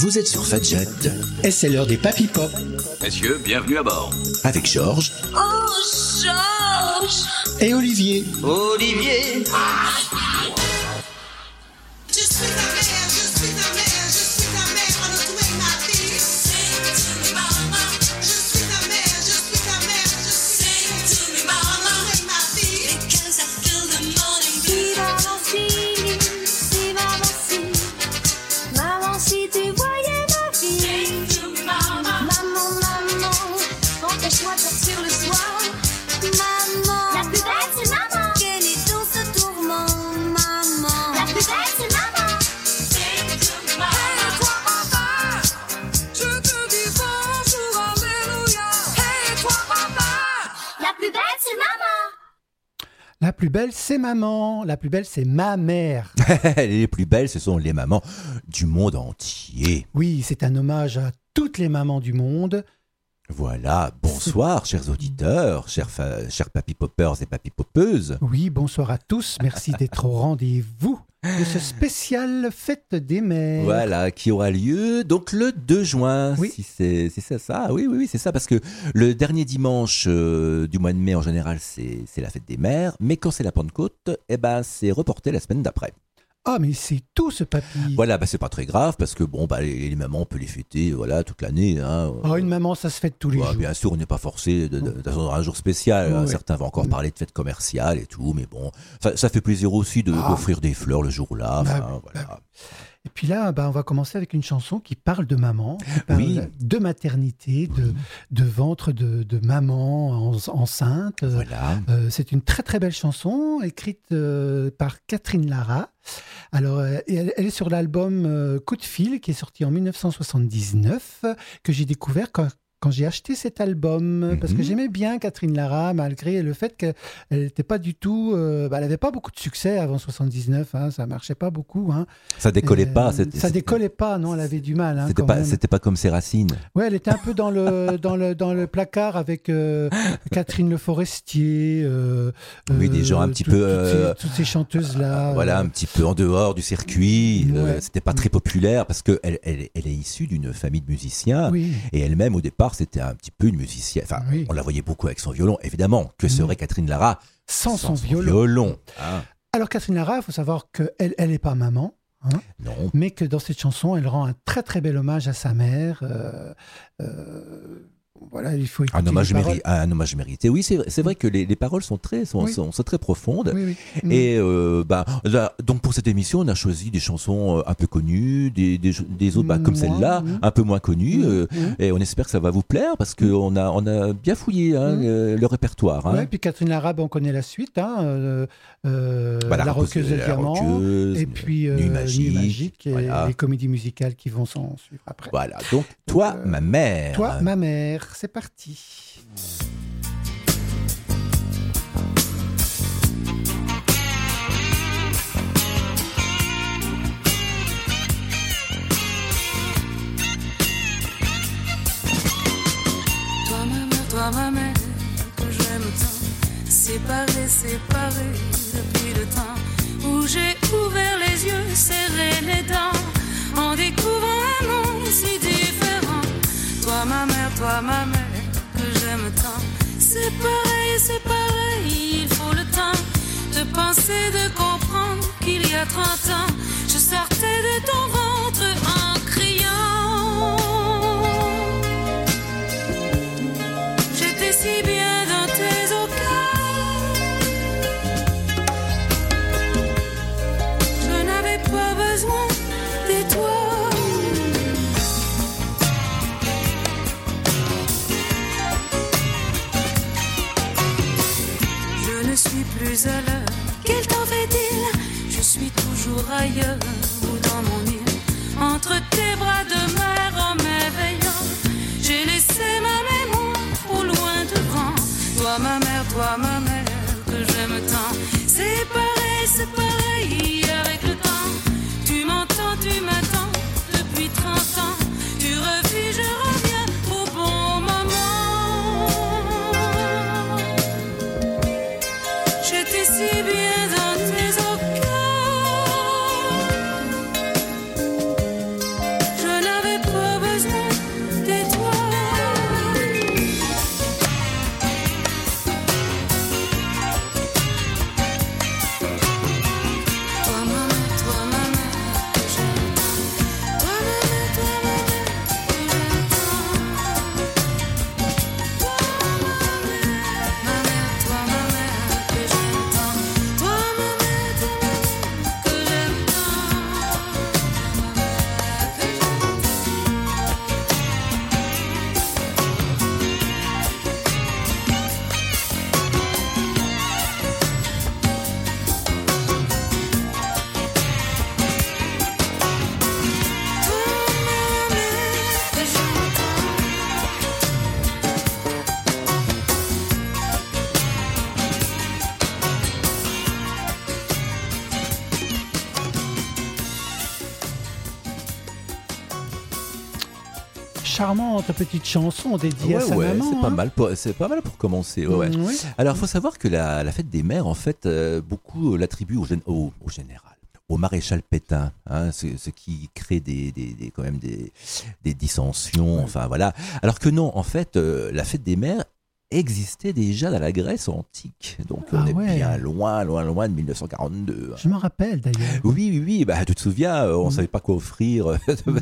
Vous êtes sur Fadjet. Et c'est l'heure des Papy Pop. Messieurs, bienvenue à bord. Avec Georges. Oh, Georges. Et Olivier. Olivier. Je suis ta mère, je suis ta mère, je suis ta mère, on a trouvé ma vie. Sing to me mama. Je suis ta mère, je suis ta mère, je suis sing to me mama. On a trouvé ma vie. Because I feel the morning beat. Maman, si tu voyais ma vie. Sing to me mama. Maman, empêche-moi de sortir le soir. Maman, la plus belle c'est maman. Quel est donc ce tourment, maman. La plus belle c'est maman. Sing to me mama. Hey toi papa, je te dis bonjour, alléluia. Hey toi papa. La plus belle c'est maman. La plus belle, c'est maman. La plus belle, c'est ma mère. Les plus belles, ce sont les mamans du monde entier. Oui, c'est un hommage à toutes les mamans du monde. Voilà, bonsoir chers auditeurs, chers papy poppers et papy poppeuses. Oui, bonsoir à tous. Merci d'être au rendez-vous de ce spécial Fête des Mères. Voilà, qui aura lieu donc le 2 juin. Oui. Si c'est ça. Oui, c'est ça, parce que le dernier dimanche du mois de mai en général, c'est la Fête des Mères, mais quand c'est la Pentecôte, c'est reporté la semaine d'après. Ah, mais c'est tout ce papy. Voilà, c'est pas très grave, parce que les mamans, on peut les fêter toute l'année. Hein. Oh, une maman, ça se fête tous les jours. Bien sûr, on n'est pas forcé d'attendre un jour spécial. Hein. Ouais. Certains vont encore parler de fête commerciale et tout, mais bon, ça fait plaisir aussi d'offrir des fleurs le jour-là. Voilà. Et puis là, on va commencer avec une chanson qui parle de maman, qui parle de maternité, de ventre de maman enceinte. Voilà. C'est une très très belle chanson écrite par Catherine Lara. Alors, elle est sur l'album Coup de fil qui est sorti en 1979, que j'ai découvert quand j'ai acheté cet album, parce que j'aimais bien Catherine Lara, malgré le fait qu'elle n'était pas du tout... elle n'avait pas beaucoup de succès avant 79, hein, ça marchait pas beaucoup. Hein. Ça décollait pas. Ça décollait pas, non, elle avait du mal. Hein, c'était pas comme ses racines. Ouais, elle était un peu dans le placard avec Catherine Le Forestier. Oui, des gens un petit peu... Toutes ces chanteuses-là. Voilà, un petit peu en dehors du circuit. Ouais. C'était pas très populaire, parce qu'elle est issue d'une famille de musiciens. Oui. Et elle-même, au départ, c'était un petit peu une musicienne. Enfin, on la voyait beaucoup avec son violon. Évidemment, que serait Catherine Lara sans son violon. Hein. Alors, Catherine Lara, il faut savoir qu'elle n'est pas maman. Hein, non. Mais que dans cette chanson, elle rend un très très bel hommage à sa mère. Voilà, il faut écouter un hommage mérité. Oui, c'est vrai que les paroles sont très profondes. Oui. Et donc pour cette émission, on a choisi des chansons un peu connues, des autres comme celle-là, un peu moins connues. Et on espère que ça va vous plaire, parce qu'on a bien fouillé le répertoire. Ouais, puis Catherine Lara, on connaît la suite. Hein, la roqueuse de diamant, et puis Nuit magique, et les comédies musicales qui vont s'en suivre après. Voilà, donc Toi, ma mère. Toi, ma mère. C'est parti. Toi ma mère, que j'aime tant, séparés depuis le temps où j'ai ouvert les yeux, serré les dents, en découvrant un monde si différent. Toi ma mère, que j'aime tant, c'est pareil, il faut le temps de penser, de comprendre qu'il y a 30 ans, je sortais de ton ventre en criant. J'étais si bien dans tes oreilles, je n'avais pas besoin de toi. Je ne suis plus à l'heure, quel temps fait-il? Je suis toujours ailleurs ou dans mon île, entre tes bras de mer en m'éveillant. J'ai laissé ma mémoire au loin devant. Toi ma mère, que j'aime tant, c'est pareil, avec le temps. Tu m'entends, tu m'attends, depuis 30 ans. Tu revis, je reviens au bon moment. J'étais si bien dans tes oreilles, je n'avais charmante petite chanson dédiée à sa maman. C'est pas mal pour commencer. Ouais. Oui. Alors, il faut savoir que la fête des mères, en fait, beaucoup l'attribuent au général, au maréchal Pétain, hein, ce qui crée quand même des dissensions. Enfin voilà. Alors que non, en fait, la fête des mères existait déjà dans la Grèce antique. Donc on est bien loin de 1942. Je me rappelle d'ailleurs. Oui. Bah, tu te souviens, on ne savait pas quoi offrir.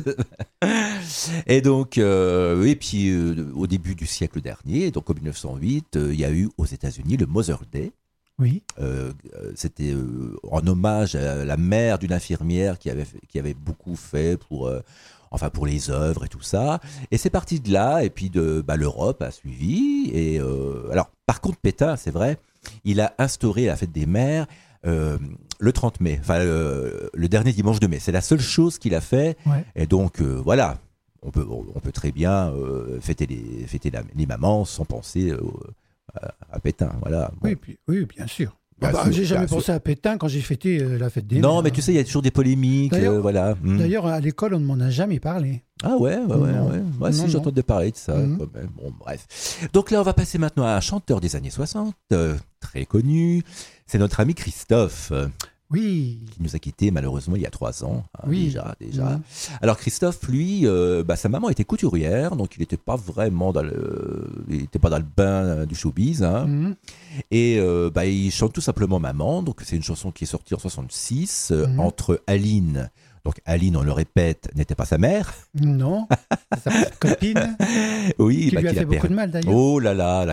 Et donc, puis au début du siècle dernier, donc en 1908, il y a eu aux États-Unis le Mother's Day. Oui. C'était en hommage à la mère d'une infirmière qui avait beaucoup fait pour les œuvres et tout ça. Et c'est parti de là, et puis l'Europe a suivi. Et alors, par contre, Pétain, c'est vrai, il a instauré la fête des mères le 30 mai, enfin le dernier dimanche de mai. C'est la seule chose qu'il a fait. Ouais. Et donc, voilà, on peut très bien fêter les mamans sans penser à Pétain. Voilà. Bon. Oui, bien sûr. J'ai jamais pensé à Pétain quand j'ai fêté la fête des mères. Non, mais tu sais, il y a toujours des polémiques. Voilà. D'ailleurs, à l'école, on ne m'en a jamais parlé. Ah ouais. Moi aussi, j'entendais parler de ça. Quand même. Bon, bref. Donc là, on va passer maintenant à un chanteur des années 60, très connu. C'est notre ami Christophe. Oui. Qui nous a quittés malheureusement il y a 3 ans. Déjà. Oui. Alors Christophe, lui, sa maman était couturière, donc il n'était pas vraiment dans le bain du showbiz. Hein. Et il chante tout simplement Maman. Donc c'est une chanson qui est sortie en 66 entre Aline. Donc Aline, on le répète, n'était pas sa mère. Non, c'est sa petite copine. Oui, qui lui a fait beaucoup de mal d'ailleurs. Oh là là,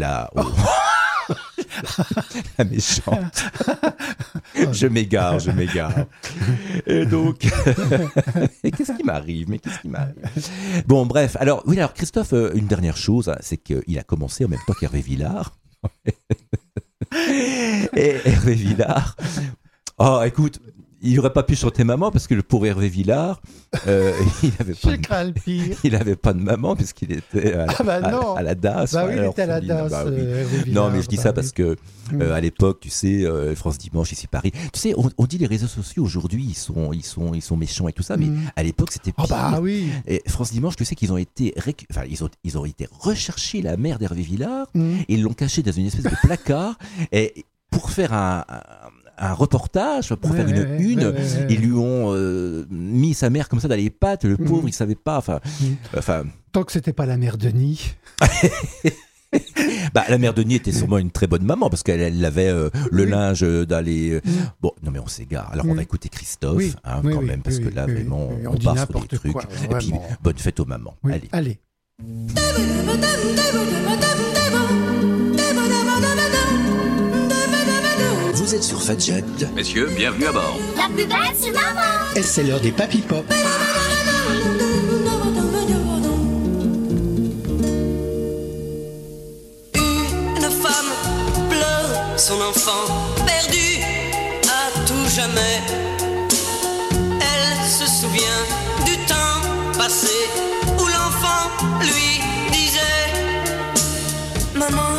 la méchante. Je m'égare. Et donc, qu'est-ce qui m'arrive Bon, bref. Alors Christophe, une dernière chose, hein, c'est qu'il a commencé en même temps qu'Hervé Villard. Et Hervé Villard, écoute, il n'aurait pas pu chanter Maman parce que le pauvre Hervé Villard, il n'avait pas de maman puisqu'il était à la DAS. Bah oui, il était à la DAS. Non, mais je dis ça parce que à l'époque, tu sais, France Dimanche, ici Paris. Tu sais, on dit les réseaux sociaux aujourd'hui, ils sont méchants et tout ça, mais à l'époque, c'était pire. Oui. Et France Dimanche, tu sais qu'ils ont été ils ont été rechercher la mère d'Hervé Villard et ils l'ont caché dans une espèce de placard et pour faire un reportage, pour faire une une, ils lui ont mis sa mère comme ça dans les pattes, le pauvre, il savait pas. Tant que c'était pas la mère Denis. La mère Denis était sûrement une très bonne maman parce qu'elle avait le linge dans les. Bon, non mais on s'égare. Alors on va écouter Christophe, quand même, parce que là vraiment on part sur des trucs. Et puis bonne fête aux mamans. Allez. Vous êtes sur Fadjet. Messieurs, bienvenue à bord. La plus belle, c'est maman. Et c'est l'heure des Papy Pop. Une femme pleure son enfant perdu à tout jamais. Elle se souvient du temps passé où l'enfant lui disait: Maman,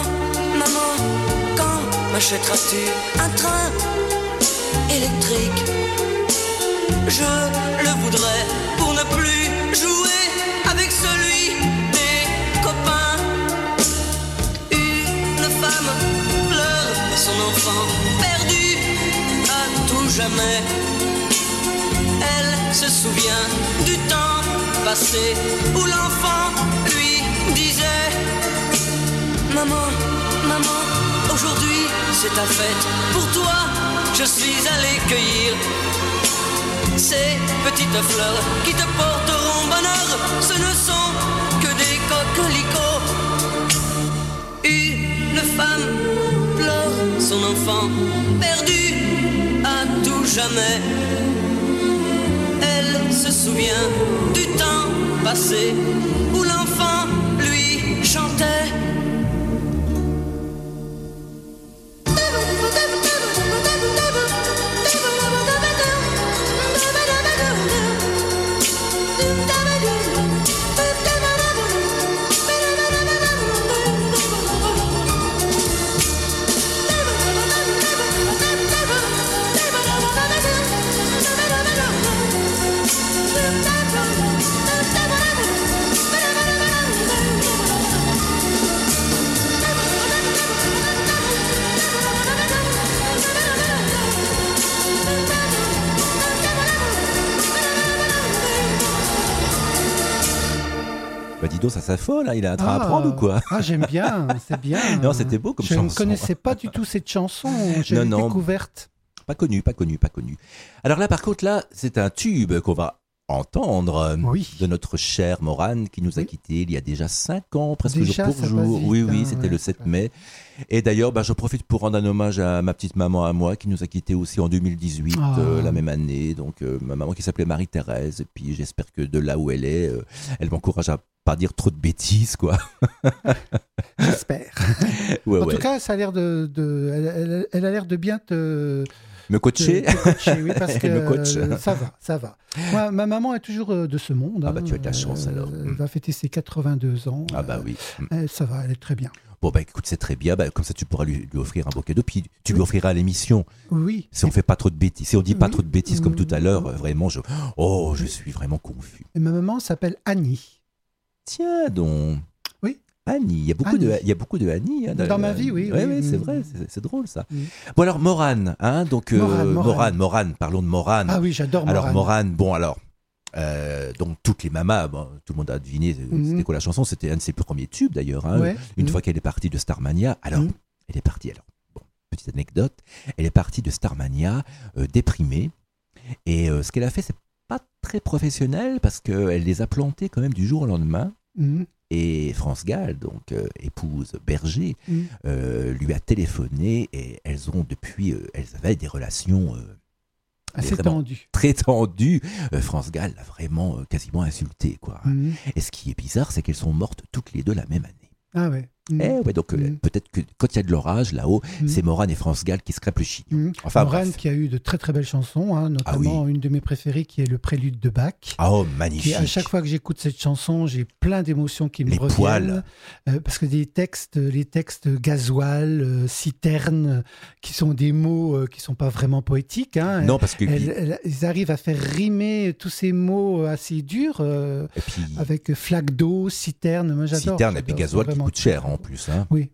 quand m'achèteras-tu un train électrique? Je le voudrais pour ne plus jouer avec celui des copains. Une femme pleure son enfant perdu à tout jamais. Elle se souvient du temps passé où l'enfant lui disait: Maman, aujourd'hui c'est ta fête. Pour toi, je suis allé cueillir ces petites fleurs qui te porteront bonheur. Ce ne sont que des coquelicots. Une femme pleure son enfant perdu à tout jamais. Elle se souvient du temps passé où l'enfant lui chantait. donc ça s'affole, hein. Il a un train à prendre ou quoi? Ah, j'aime bien, c'est bien. Non, c'était beau comme Je chanson. ne connaissais pas du tout cette chanson, j'ai Non. découverte. Pas connu. Alors là, par contre, là, c'est un tube qu'on va entendre de notre chère Morane qui nous a quittés il y a déjà 5 ans, presque Déjà, jour pour ça jour. passe vite, Oui, hein, c'était ouais. le 7 mai. Et d'ailleurs, je profite pour rendre un hommage à ma petite maman à moi qui nous a quittés aussi en 2018, la même année. Donc, ma maman qui s'appelait Marie-Thérèse. Et puis, j'espère que de là où elle est, elle m'encourage à pas dire trop de bêtises, quoi. J'espère. Ouais, En tout cas, ça a l'air elle a l'air de bien me coacher. te coacher, oui, parce Elle me que coach. ça va. Moi, ma maman est toujours de ce monde. Ah bah, tu as de la chance, alors. Elle va fêter ses 82 ans. Ah bah oui. Ça va, elle est très bien. Bon, écoute, c'est très bien. Comme ça, tu pourras lui offrir un bouquet d'eau. Puis, tu lui offriras à l'émission. Oui. Si on fait pas trop de bêtises, si on dit pas trop de bêtises comme tout à l'heure, vraiment, je suis vraiment confus. Et ma maman s'appelle Annie. Tiens donc. Oui. Annie, il y a beaucoup de Annie. Hein, dans ma vie, oui. Oui, c'est vrai, c'est drôle ça. Bon alors Morane, hein, donc Morane, parlons de Morane. Ah oui, j'adore Morane. Alors Morane, donc toutes les mamas, tout le monde a deviné c'était quoi la chanson, c'était un de ses premiers tubes d'ailleurs, hein, une fois qu'elle est partie de Starmania. Alors, elle est partie, petite anecdote, elle est partie de Starmania déprimée, et ce qu'elle a fait, c'est pas très professionnel, parce qu'elle les a plantés quand même du jour au lendemain, et France Gall, donc épouse Berger, lui a téléphoné, et elles ont depuis, elles avaient des relations... assez tendu. Très tendu. France Gall l'a vraiment quasiment insulté, quoi. Et ce qui est bizarre, c'est qu'elles sont mortes toutes les deux la même année. Ah ouais. Donc peut-être que quand il y a de l'orage là-haut, c'est Morane et France Gall qui se crêpent le chignon. Enfin, Morane qui a eu de très très belles chansons, hein, notamment une de mes préférées qui est le Prélude de Bach. Oh, magnifique. Qui, à chaque fois que j'écoute cette chanson, j'ai plein d'émotions qui me reviennent. Les poils. Parce que les textes gasoil, citerne, qui sont des mots qui sont pas vraiment poétiques. Hein, non, parce que ils arrivent à faire rimer tous ces mots assez durs et puis, avec flaque d'eau, citerne. Moi, j'adore. Citerne et puis gasoil qui coûte cher en plus. Hein. Oui.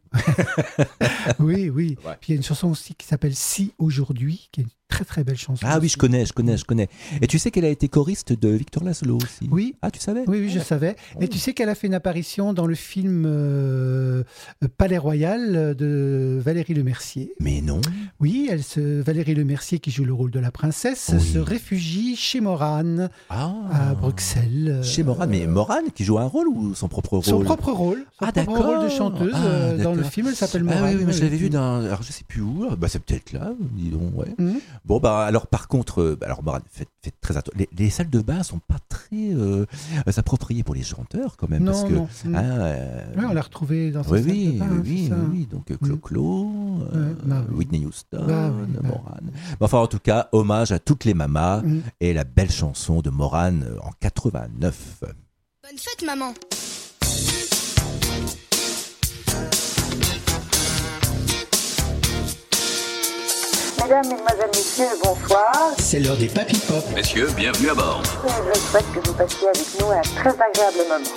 oui. Ouais. Puis il y a une chanson aussi qui s'appelle Si aujourd'hui, qui est une très très belle chanson. Ah oui, aussi. je connais. Et tu sais qu'elle a été choriste de Victor Laszlo aussi. Oui. Ah, tu savais? Oui, je savais. Et tu sais qu'elle a fait une apparition dans le film Palais Royal de Valérie Lemercier. Mais non. Oui, Valérie Lemercier, qui joue le rôle de la princesse, se réfugie chez Morane à Bruxelles. Chez Morane, mais Morane qui joue un rôle ou son propre rôle? Son propre rôle. Son propre rôle de chanteuse. Dans le film, elle s'appelle Morane. Ah oui, mais je l'avais vu dans... Alors, je sais plus où. C'est peut-être là, dis donc, ouais. Bon, alors, par contre, Morane, faites très attention. Les salles de bain sont pas très appropriées pour les chanteurs, quand même. Non, parce que, non. Oui, on l'a retrouvé dans cette salle de bain. Oui. Donc, Clo-Clo, Whitney Houston, Morane. Enfin, en tout cas, hommage à toutes les mamas et la belle chanson de Morane en 89. Bonne fête, maman. Mesdames, Mesdemoiselles, Messieurs, bonsoir. C'est l'heure des Papy Pop. Messieurs, bienvenue à bord. Je souhaite que vous passiez avec nous un très agréable moment.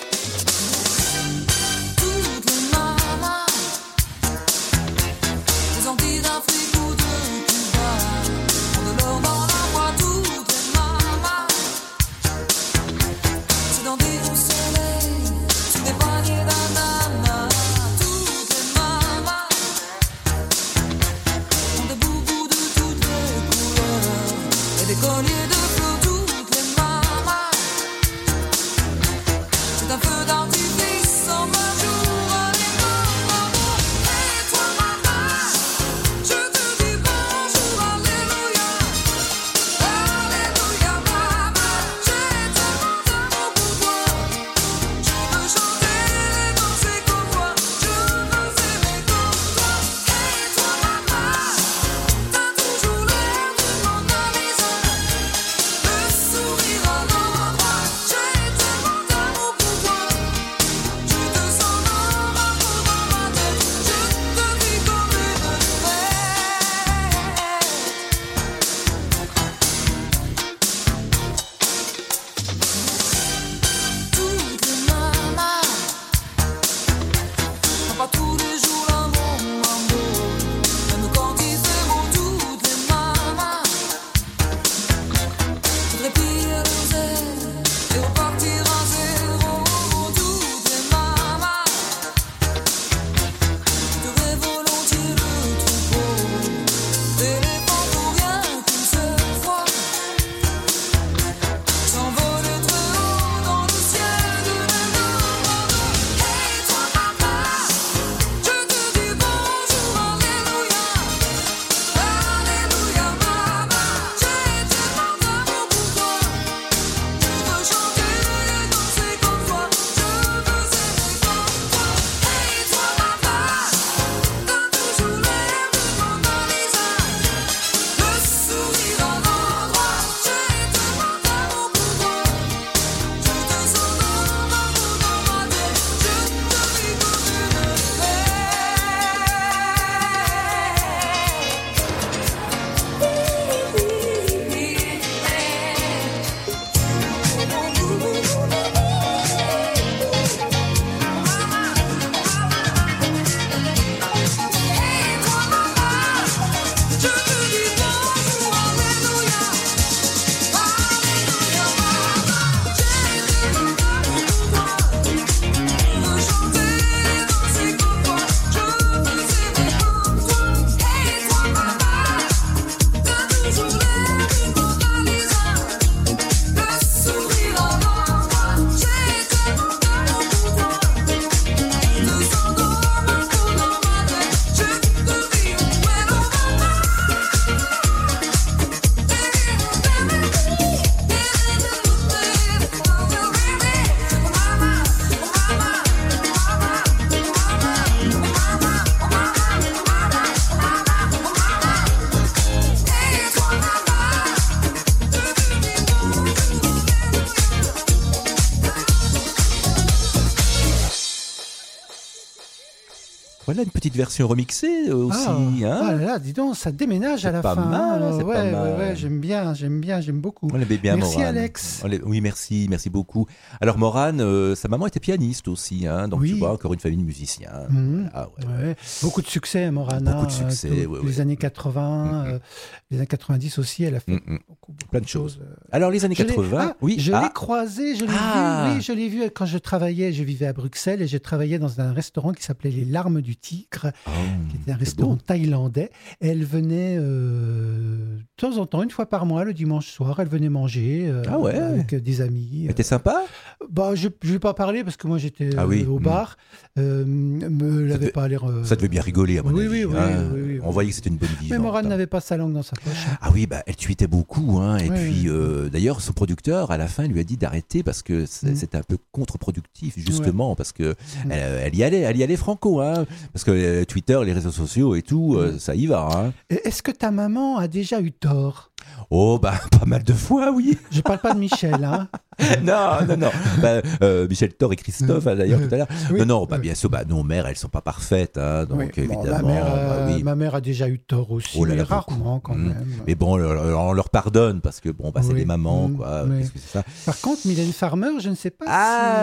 voilà une petite version remixée aussi. Ah là là, dis donc, ça déménage à la fin. C'est pas mal. Ouais, j'aime bien, j'aime beaucoup. On l'aimait bien, Merci Morane. Alex. Oui, merci beaucoup. Alors Morane, sa maman était pianiste aussi, hein, donc tu vois, encore une famille de musiciens. Voilà, Ouais. Beaucoup de succès, Morana. Beaucoup de succès, les années 80, les années 90 aussi, elle a fait beaucoup plein de choses. Alors les années 80, je l'ai croisé, je l'ai vu quand je vivais à Bruxelles et je travaillais dans un restaurant qui s'appelait Les Larmes du Tigre, qui était un restaurant thaïlandais. Et elle venait de temps en temps, une fois par mois, le dimanche soir, elle venait manger avec des amis. C'était sympa? Je ne vais pas parler parce que moi j'étais au bar. Me l'avait pas l'air. Ça devait bien rigoler à mon avis. Oui. On voyait que c'était une bonne vivante. Mais Morane n'avait pas sa langue dans sa poche. Ah oui, elle tweetait beaucoup. Et puis, d'ailleurs, son producteur, à la fin, lui a dit d'arrêter parce que c'était un peu contre-productif, justement, parce que elle y allait franco. Parce que Twitter, les réseaux sociaux et tout, ça y va. Est-ce que ta maman a déjà eu tort? Oh, pas mal de fois, oui. Je parle pas de Michel, hein. Non. Michel Thor et Christophe, d'ailleurs, tout à l'heure. Non, bien sûr, nos mères, elles sont pas parfaites, donc évidemment. Ma mère a déjà eu tort aussi, mais rarement quand même. Mais bon, on leur pardonne parce que c'est des mamans, quoi. Qu'est-ce que c'est ça? Par contre, Mylène Farmer, je ne sais pas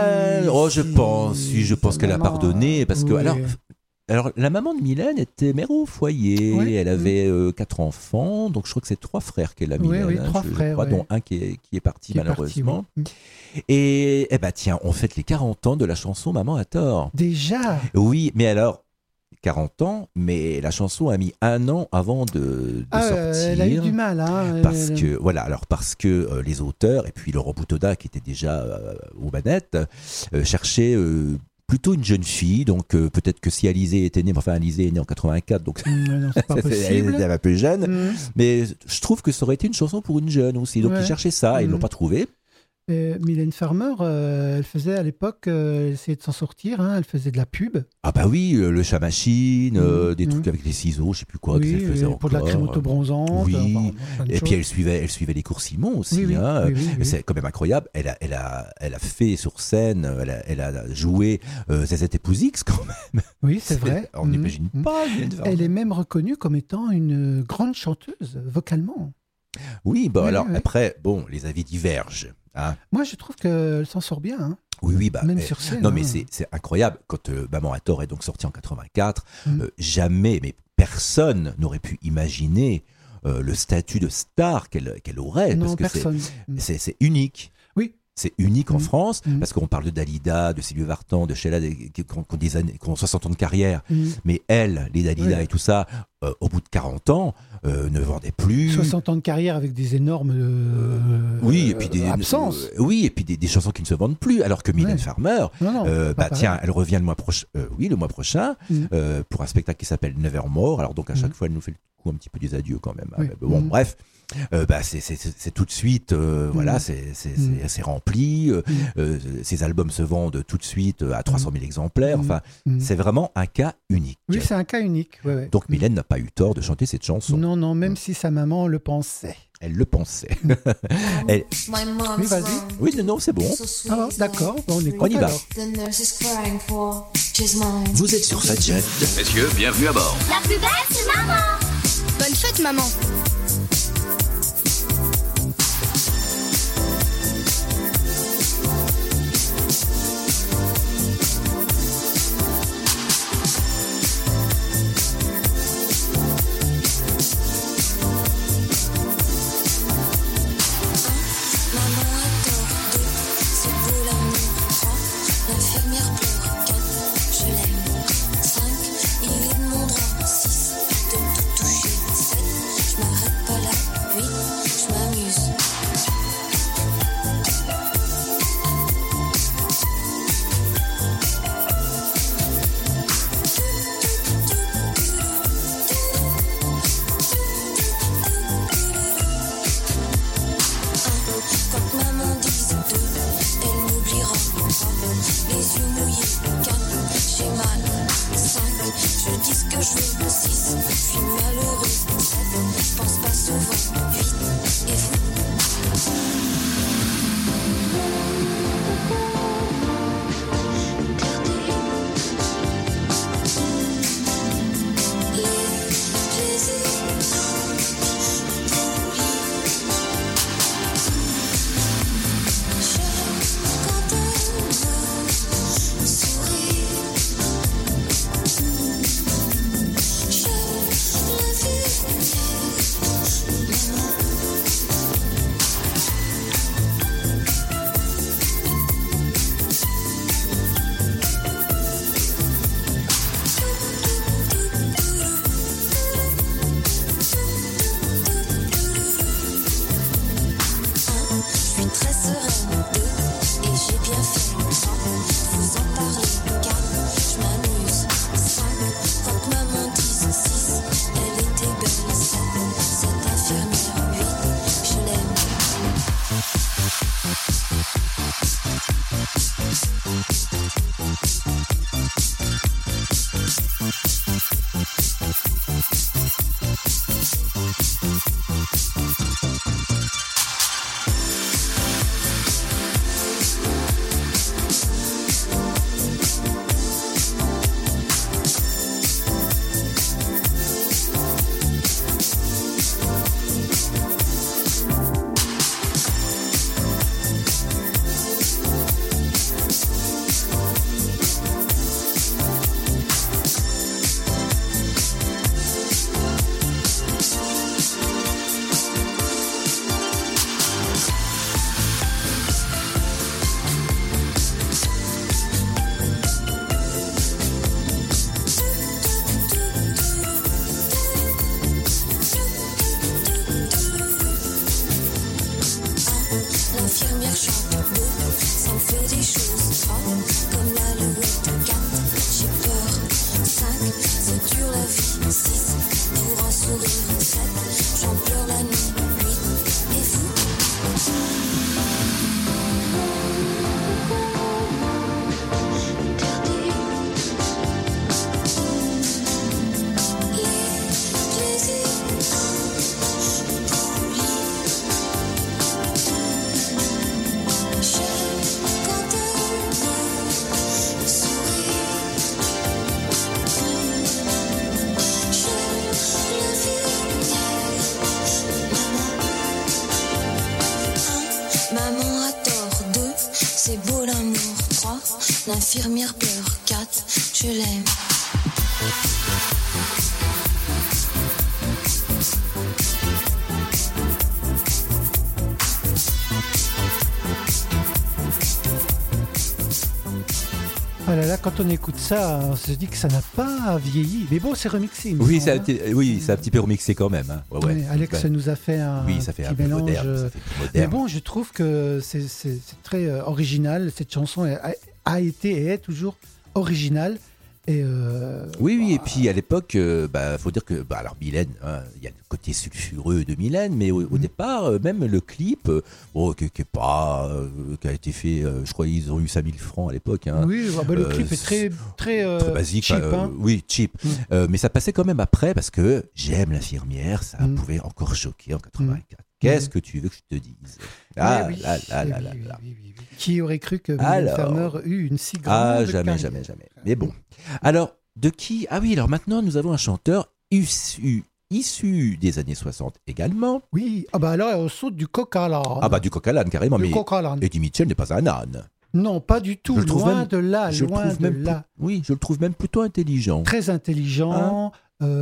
je pense qu'elle a pardonné parce que alors, la maman de Mylène était mère au foyer. Elle avait 4 enfants, donc je crois que c'est 3 frères qu'elle a, Mylène. Oui, 3 frères. Je crois, dont un qui est parti malheureusement. Et tiens, on fête les 40 ans de la chanson Maman a tort. Déjà? Oui, mais alors 40 ans, mais la chanson a mis 1 an avant de sortir. Elle a eu du mal, parce que les auteurs et puis Laurent Boutonnat qui était déjà aux manettes cherchaient plutôt une jeune fille, donc peut-être que si Alizée était née, Alizée est née en 84, donc non, c'est pas possible. Elle était un peu jeune, mais je trouve que ça aurait été une chanson pour une jeune aussi, donc ils cherchaient ça, et ils l'ont pas trouvé. Mylène Farmer, elle faisait à l'époque, elle essayait de s'en sortir, elle faisait de la pub. Ah bah oui, le chat machine, des trucs avec les ciseaux, je sais plus quoi, qu'elle faisait encore. Pour de la crème auto-bronzante. Oui, et puis elle suivait les cours Simon aussi. Oui. C'est quand même incroyable. Elle a fait sur scène, elle a joué Zézette et Pouzix quand même. Oui, c'est vrai. On n'imagine pas. Elle est même reconnue comme étant une grande chanteuse, vocalement. Oui, après, les avis divergent. Moi, je trouve qu'elle s'en sort bien. Oui, même sur scène. Non, mais c'est incroyable. Quand Maman a tort est donc sortie en 84, jamais, mais personne n'aurait pu imaginer le statut de star qu'elle aurait. Non, parce que personne. C'est unique. Oui. C'est unique en France, parce qu'on parle de Dalida, de Sylvie Vartan, de Sheila, qui ont 60 ans de carrière. Mais les Dalida et tout ça, au bout de 40 ans, ne vendaient plus. 60 ans de carrière avec des énormes et puis absences. Et puis des chansons qui ne se vendent plus. Alors que Mylène Farmer, elle revient le mois prochain, pour un spectacle qui s'appelle Nevermore. Alors donc à chaque fois, elle nous fait le coup un petit peu des adieux quand même. Bref. C'est tout de suite, c'est rempli. Ces albums se vendent tout de suite à 300 000 exemplaires. C'est vraiment un cas unique. Oui, c'est un cas unique. Donc Mylène n'a pas eu tort de chanter cette chanson. Non, même si sa maman le pensait. Elle le pensait. Oui, vas-y. Oui, non, c'est bon. D'accord, on y va. Vous êtes sur Fadjet. Messieurs, bienvenue à bord. La plus belle, c'est maman. Bonne fête, maman. Je L'infirmière pleure, Kat, je l'aime. Ah là là, quand on écoute ça, on se dit que ça n'a pas vieilli. Mais bon, c'est remixé. Oui, c'est un petit peu remixé quand même. Hein. Ouais. Oui, Alex nous a fait un ça fait petit un peu mélange. moderne, ça fait plus moderne. Mais bon, je trouve que c'est très original. Cette chanson a été et est toujours originale. Et oui, et puis à l'époque, faut dire que, alors Mylène, il y a le côté sulfureux de Mylène, mais au départ, même le clip, qui a été fait, je crois qu'ils ont eu 5000 francs à l'époque. Hein. Oui, le clip est très basique, cheap. Hein. Oui, cheap. Mais ça passait quand même après parce que J'aime l'infirmière, ça pouvait encore choquer en 84. Qu'est-ce que tu veux que je te dise? Oui. Qui aurait cru que Mylène Farmer eut une si grande jamais. Mais bon. Alors, de qui? Ah oui, alors maintenant, nous avons un chanteur issu des années 60 également. Oui, alors on saute du coq à l'âne. Du coq à l'âne, carrément. Du mais coq à l'âne. Eddie Mitchell n'est pas un âne. Non, pas du tout. Loin de là. Oui, je le trouve même plutôt intelligent. Très intelligent,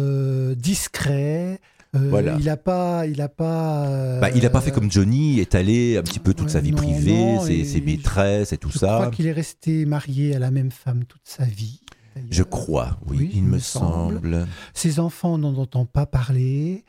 discret. Voilà. Il a pas fait comme Johnny, étaler un petit peu toute sa vie privée, ses maîtresses et tout ça. Je crois qu'il est resté marié à la même femme toute sa vie. Je crois, oui, il me semble. Ses enfants, on n'en entend pas parler.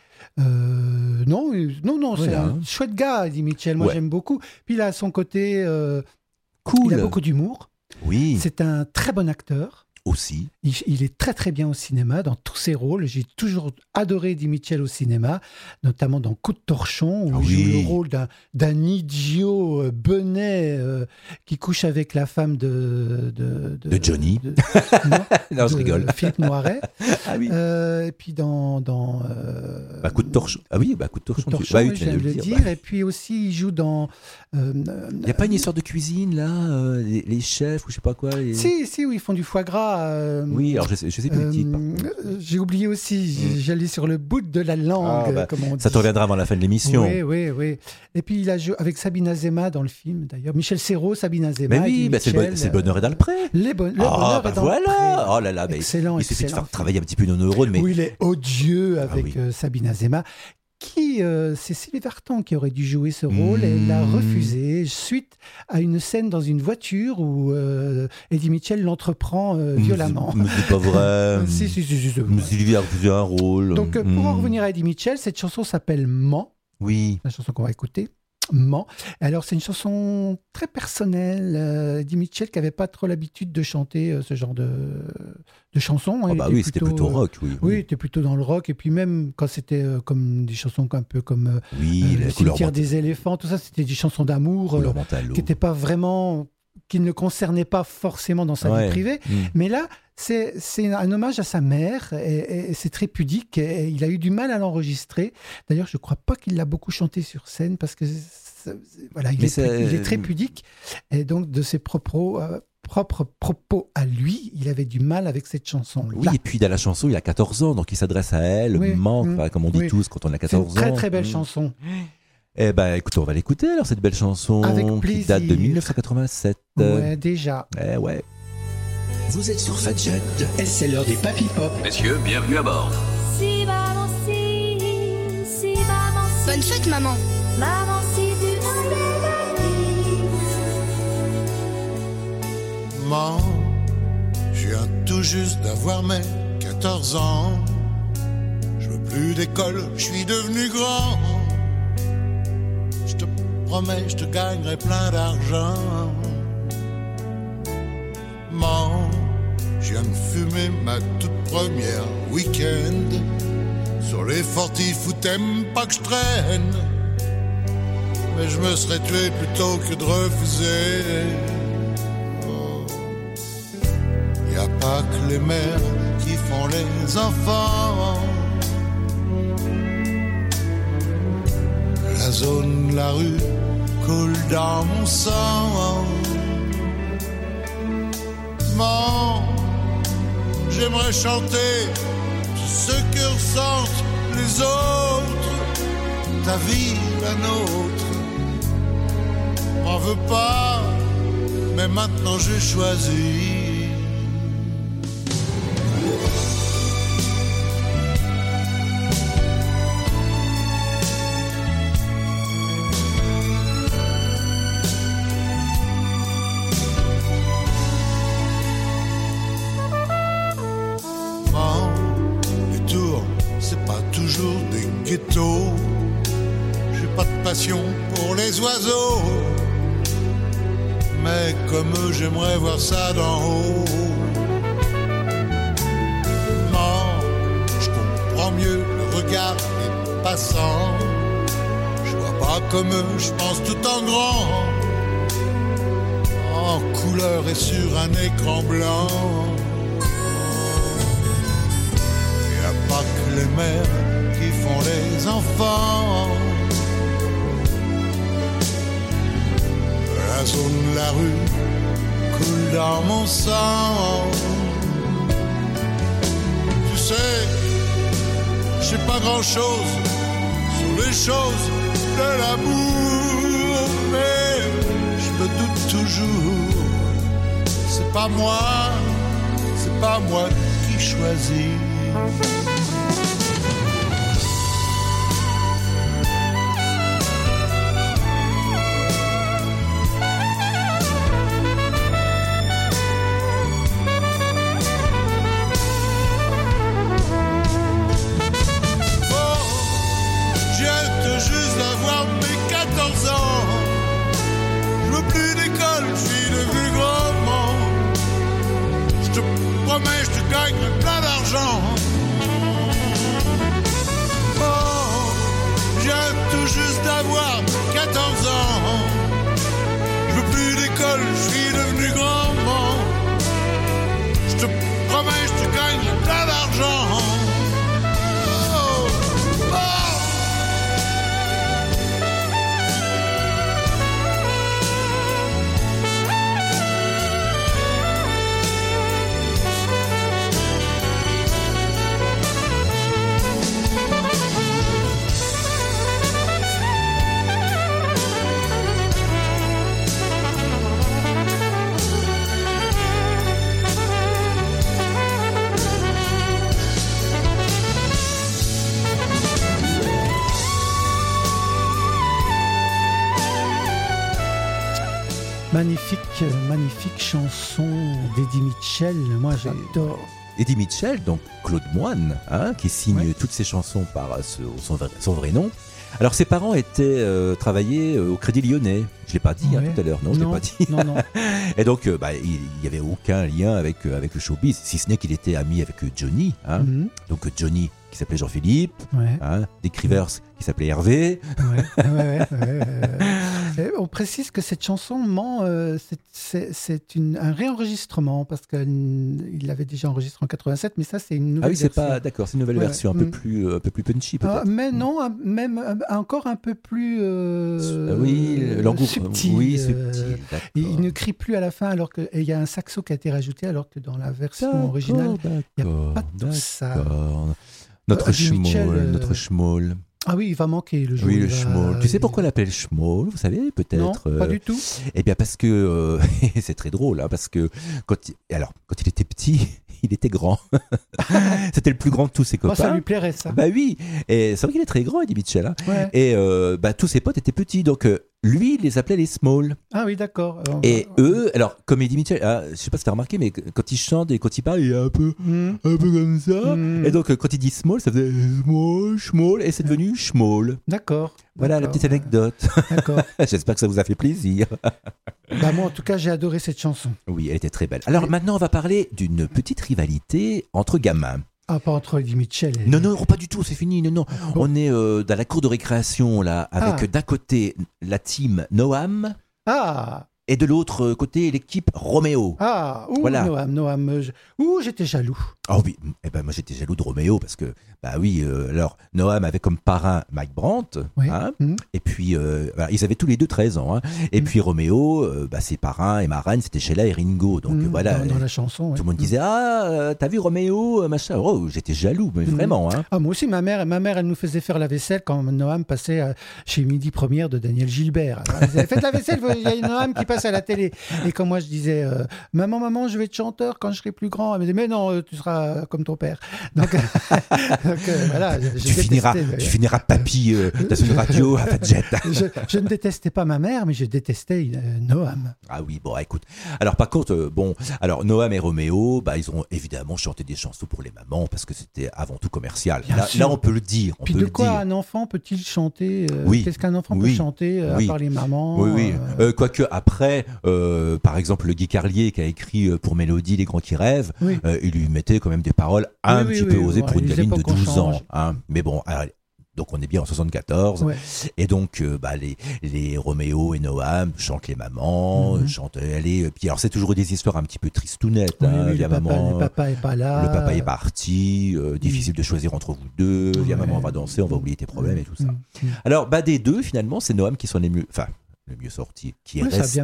Non, c'est un chouette gars, Eddie Mitchell. Moi, j'aime beaucoup. Puis il a son côté cool. Il a beaucoup d'humour. Oui. C'est un très bon acteur. Aussi. Il est très très bien au cinéma, dans tous ses rôles. J'ai toujours adoré Eddie Mitchell au cinéma, notamment dans Coup de torchon, où il joue le rôle d'un idiot benet qui couche avec la femme de Johnny. Non, je rigole. Philippe Noiret. Ah oui. Et puis dans Coup de torchon. Ah oui, Coup de torchon. Tu viens de le dire. Et puis aussi, il joue dans... Il n'y a pas une histoire de cuisine, là les chefs ou je sais pas quoi Si, où ils font du foie gras. Oui, alors je sais plus le titre. J'ai oublié aussi, j'allais sur le bout de la langue, comme on dit. Ça te reviendra avant la fin de l'émission. Oui. Et puis il a joué avec Sabine Azema dans le film, d'ailleurs. Michel Serrault, Sabine Azema. Mais oui, c'est le bonheur est dans le pré. Le bonheur est dans le pré. Oh là là, excellent. Il suffit de faire travailler un petit peu nos neurones. Oui, il est odieux avec Sabine Azema. C'est Sylvie Vartan qui aurait dû jouer ce rôle et il l'a refusé suite à une scène dans une voiture où Eddie Mitchell l'entreprend violemment. Mais c'est pas vrai. Si. Sylvie a refusé un rôle. Donc pour en revenir à Eddie Mitchell, cette chanson s'appelle Mans. Oui. La chanson qu'on va écouter. Mans. Alors c'est une chanson très personnelle. Eddie Mitchell qui n'avait pas trop l'habitude de chanter ce genre de chansons. C'était plutôt rock. Oui, il était plutôt dans le rock. Et puis même quand c'était comme des chansons un peu comme le Cimetière des éléphants, tout ça, c'était des chansons d'amour qui n'étaient pas vraiment, qui ne concernaient pas forcément dans sa vie privée. Mais là, c'est un hommage à sa mère et c'est très pudique. Et il a eu du mal à l'enregistrer. D'ailleurs, je ne crois pas qu'il l'a beaucoup chanté sur scène parce que il est très pudique. Et donc, de ses propres propos à lui, il avait du mal avec cette chanson-là. Oui, et puis dans la chanson, il a 14 ans, donc il s'adresse à elle, comme on dit tous quand on a 14 ans. C'est une très très belle chanson. Eh ben, écoute, on va l'écouter alors, cette belle chanson qui date de 1987. Ouais, déjà. Ouais. Vous êtes sur Fadjet. Et c'est l'heure des Papy Pop. Messieurs, bienvenue à bord. Si maman, si maman, si. Bonne fête, maman. Maman, si tu savais la vie. Maman, je viens tout juste d'avoir mes 14 ans. Je veux plus d'école, je suis devenu grand. Je te promets, je te gagnerai plein d'argent. Maman, je viens de fumer ma toute première week-end. Sur les fortifs où t'aimes pas que je traîne. Mais je me serais tué plutôt que de refuser. Y a pas que les mères qui font les enfants. La zone, la rue coule dans mon sang. Maman, j'aimerais chanter ce que ressentent les autres. Ta vie, la nôtre. M'en veux pas, mais maintenant j'ai choisi. Les tours, c'est pas toujours des ghettos. J'ai pas de passion pour les oiseaux, mais comme eux, j'aimerais voir ça d'en haut. Non, je comprends mieux le regard des passants. Je vois pas comme eux, je pense tout en grand, en couleur et sur un écran blanc. Y'a pas que les mères qui font les enfants. La zone de la rue coule dans mon sang. Tu sais, je sais pas grand chose sur les choses de l'amour, mais je me doute toujours. C'est pas moi qui choisis. Mais je te gagne plein d'argent. Oh, j'ai tout juste d'avoir 14 ans. Je veux plus d'école, je suis devenu grand. Je te promets, je te gagne plein d'argent. Oh, oh. Magnifique chanson d'Eddie Mitchell. Moi, j'adore. Eddie Mitchell, donc Claude Moine, qui signe toutes ses chansons par son vrai nom. Alors, ses parents étaient travaillaient au Crédit Lyonnais. Je l'ai pas dit tout à l'heure, non, je l'ai pas dit. Non. Et donc, il y avait aucun lien avec le showbiz, si ce n'est qu'il était ami avec Johnny. Donc Johnny, qui s'appelait Jean-Philippe, Dick Rivers, qui s'appelait Hervé. On précise que cette chanson c'est un réenregistrement, parce qu'il l'avait déjà enregistré en 87, mais ça c'est une nouvelle version. D'accord, c'est une nouvelle version, un peu plus punchy peut-être. Mais non, même encore un peu plus subtil. Oui, subtil. Il ne crie plus à la fin, alors qu'il y a un saxo qui a été rajouté, alors que dans la version originale, il n'y a pas tout ça. Notre schmoll. Ah oui, il va manquer le jour. Oui, le schmoll. Tu sais pourquoi on l'appelle schmoll, vous savez, peut-être? Non, pas du tout. Eh bien, parce que c'est très drôle, parce que quand il était petit, il était grand. C'était le plus grand de tous ses copains. Ça lui plairait, ça. Bah oui. Et c'est vrai qu'il est très grand, Eddie Mitchell. Ouais. Et tous ses potes étaient petits, donc lui, il les appelait les small. Ah oui, d'accord. Et eux, alors comme Eddie Mitchell, je sais pas si t'as remarqué, mais quand il chante et quand il parle, il est un peu comme ça. Et donc quand il dit small, ça faisait small, et c'est devenu schmoll. D'accord. Voilà la petite anecdote. D'accord. J'espère que ça vous a fait plaisir. Moi, en tout cas, j'ai adoré cette chanson. Oui, elle était très belle. Alors maintenant, on va parler d'une petite rivalité entre gamins. Ah, pas entre Eddie Mitchell et... Non, pas du tout, c'est fini. Non. On est dans la cour de récréation, là, avec d'un côté la team Noam. Et de l'autre côté, l'équipe Roméo. Voilà. Noam. J'étais jaloux. Oh oui, moi j'étais jaloux de Roméo parce que, alors Noam avait comme parrain Mike Brandt, et puis ils avaient tous les deux 13 ans, et puis Roméo, ses parrains et marraines, c'était Sheila et Ringo, donc voilà. Dans la chanson, tout le monde disait, t'as vu Roméo, machin. Oh, j'étais jaloux, mais vraiment. Moi aussi, ma mère, elle nous faisait faire la vaisselle quand Noam passait chez Midi Première de Daniel Gilbert. Alors, elle disait, faites la vaisselle, il y a Noam qui passe passe à la télé. Et quand moi je disais maman, je vais être chanteur quand je serai plus grand, elle me disait mais non, tu seras comme ton père. Donc, voilà. Tu finiras papy dans une radio à Fadjet. Je ne détestais pas ma mère, mais je détestais Noam. Ah oui, bon, écoute. Alors par contre, alors Noam et Roméo, ils ont évidemment chanté des chansons pour les mamans parce que c'était avant tout commercial. Là, on peut le dire. Puis de quoi un enfant peut-il chanter Qu'est-ce qu'un enfant peut chanter à part les mamans? Oui. Quoique après, par exemple, le Guy Carlier qui a écrit pour Mélodie Les Grands qui rêvent, il lui mettait quand même des paroles un petit peu osées pour une gamine de 12 ans. Hein. Mais bon, donc on est bien en 74, et donc les Roméo et Noam chantent les mamans, chantent puis alors c'est toujours des histoires un petit peu tristounettes. Le maman, papa est pas là, le papa est parti, difficile de choisir entre vous deux. Viens maman, on va danser, on va oublier tes problèmes et tout ça. Alors des deux finalement, c'est Noam qui s'en est mieux, le mieux sorti, qui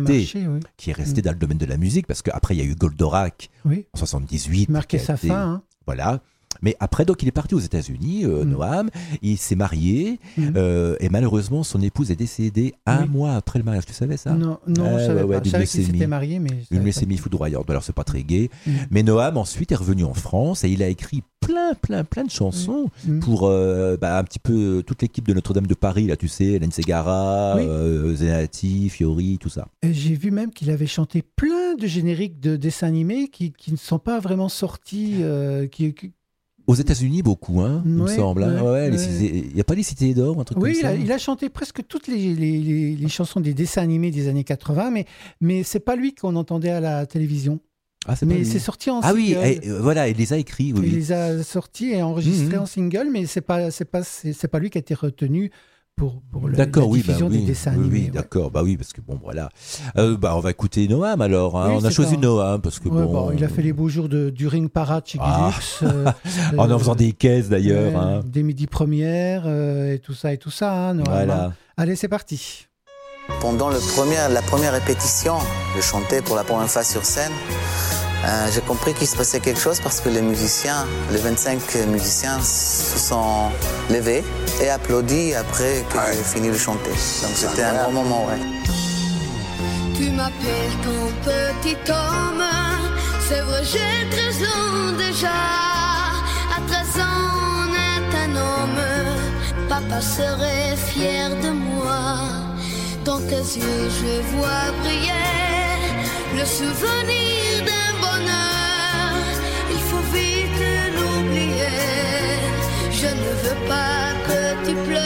est resté dans le domaine de la musique, parce qu'après il y a eu Goldorak en 78, marqué sa fin. Voilà. Mais après, donc, il est parti aux États-Unis, Noam, il s'est marié, et malheureusement, son épouse est décédée un mois après le mariage. Tu savais ça? Non, je savais pas. Je savais qu'il s'était marié, mais... Une leucémie foudroyante, alors c'est pas très gai. Mais Noam, ensuite, est revenu en France, et il a écrit plein de chansons pour un petit peu toute l'équipe de Notre-Dame de Paris, là, tu sais, Hélène Ségara, Zenati, Fiori, tout ça. Et j'ai vu même qu'il avait chanté plein de génériques de dessins animés qui ne sont pas vraiment sortis, aux États-Unis, beaucoup, il me semble. Il n'y a pas les Cités d'Or, un truc comme ça? Oui, il a chanté presque toutes les chansons des dessins animés des années 80, mais c'est pas lui qu'on entendait à la télévision. Mais c'est sorti en single. Il les a écrits. Il les a sortis et enregistrés en single, mais c'est pas lui qui a été retenu pour la diffusion des dessins animés. Oui, d'accord. Parce que bon, voilà. On va écouter Noam alors. On a choisi Noam parce que il a fait les beaux jours du Ring Parade chez Guilux. En faisant des caisses d'ailleurs. Des midi premières et tout ça. Noam. Voilà. Allez, c'est parti. Pendant la première répétition, je chantais pour la première fois sur scène. J'ai compris qu'il se passait quelque chose parce que les 25 musiciens se sont levés et applaudi après que j'ai fini de chanter. Donc c'était un grand moment, Tu m'appelles ton petit homme, c'est vrai j'ai 13 ans déjà. À 13 ans on est un homme, papa serait fier de moi. Dans tes yeux je vois briller le souvenir d'un bonheur. Il faut vite l'oublier, je ne veux pas que tu pleures.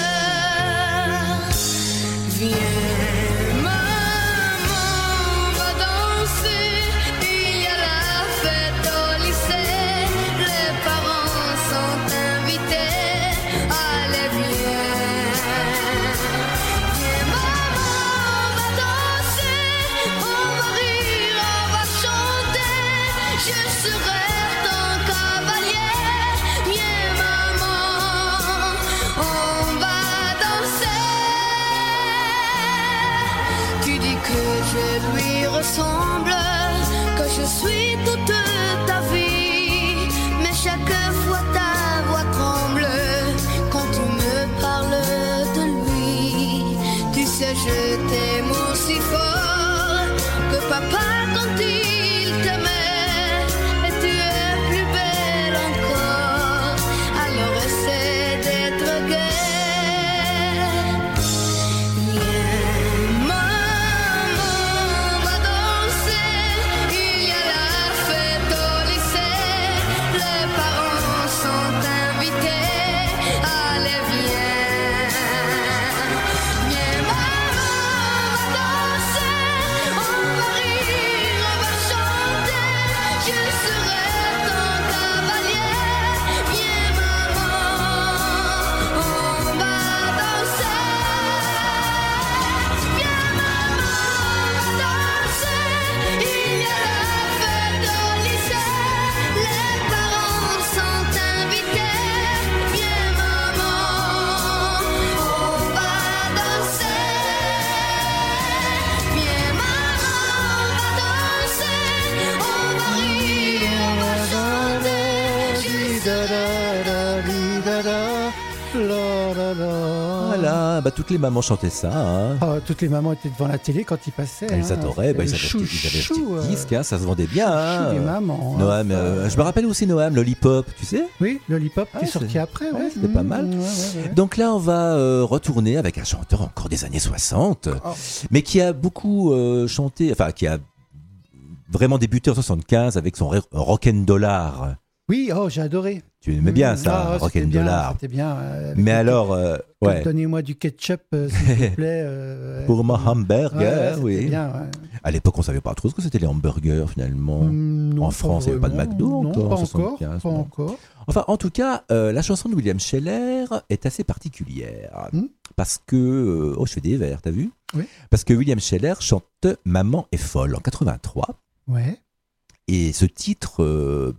Viens maman, va danser, il y a la fête au lycée. Les parents sont invités, allez viens. Viens maman, va danser, on va rire, on va chanter. Je serai ton cavalier. Viens maman, on va danser. Tu dis que je lui ressemble, que je suis toute ta vie. Mais chaque fois ta voix tremble quand tu me parles de lui. Tu sais je t'aime aussi fort que papa quand il t'aimait. Et tu es plus belle encore, alors essaie d'être gaie. Viens maman, va danser, il y a la fête au lycée. Les parents sont invités, allez viens. Viens maman, va danser, on va rire, Voilà, toutes les mamans chantaient ça. Hein. Oh, toutes les mamans étaient devant la télé quand ils passaient. Elles adoraient, ils avaient acheté le disque, ça se vendait bien. Hein. Les mamans. Noam, je me rappelle aussi Noam, Lollipop, tu sais ? Oui, Lollipop qui est sorti après. Ouais. C'était pas mal. Ouais. Donc là, on va retourner avec un chanteur encore des années 60, mais qui a beaucoup chanté, enfin qui a vraiment débuté en 75 avec son Rock'n'Dollar. Oui, j'ai adoré. Tu aimais bien ça, Rock'n'Dollar. C'était bien. Mais alors, donnez-moi du ketchup, s'il vous plaît. Pour mon hamburger, oui. Bien, ouais. À l'époque, on savait pas trop ce que c'était les hamburgers finalement. Non, en France, il n'y avait pas de McDo encore. Pas encore. Enfin, en tout cas, la chanson de William Sheller est assez particulière. Parce que... je fais des vers, t'as vu ? Oui. Parce que William Sheller chante « Maman est folle » en 83. Ouais. Et ce titre,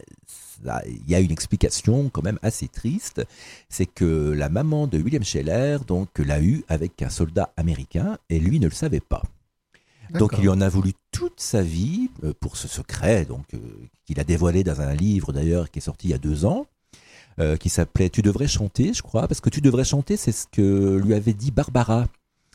il y a une explication quand même assez triste. C'est que la maman de William Sheller l'a eu avec un soldat américain et lui ne le savait pas. D'accord. Donc il lui en a voulu toute sa vie pour ce secret qu'il a dévoilé dans un livre d'ailleurs qui est sorti il y a 2 ans, qui s'appelait « Tu devrais chanter », je crois, parce que « Tu devrais chanter », c'est ce que lui avait dit Barbara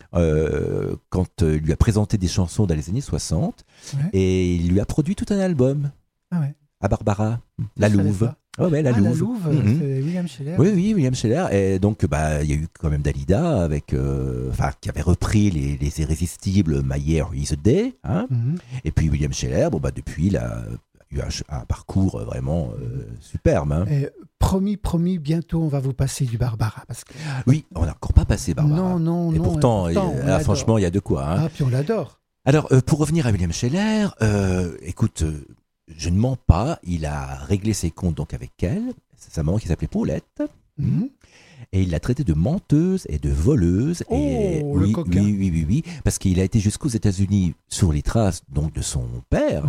quand il lui a présenté des chansons dans les années 60, et il lui a produit tout un album à Barbara, La Louve. La Louve. La Louve, c'est William Sheller. Oui, William Sheller. Et donc, il y a eu quand même Dalida qui avait repris les Irrésistibles, My Year is a Day. Hein. Et puis William Sheller, depuis, il a eu un parcours vraiment superbe. Hein. Promis, bientôt on va vous passer du Barbara. Parce que... Oui, on n'a encore pas passé Barbara. Non. Et pourtant, franchement, il y a de quoi. Hein. Ah, puis on l'adore. Alors, pour revenir à William Sheller, écoute, je ne mens pas, il a réglé ses comptes donc avec elle, c'est sa maman qui s'appelait Paulette, et il l'a traitée de menteuse et de voleuse. Oui, parce qu'il a été jusqu'aux États-Unis sur les traces donc de son père,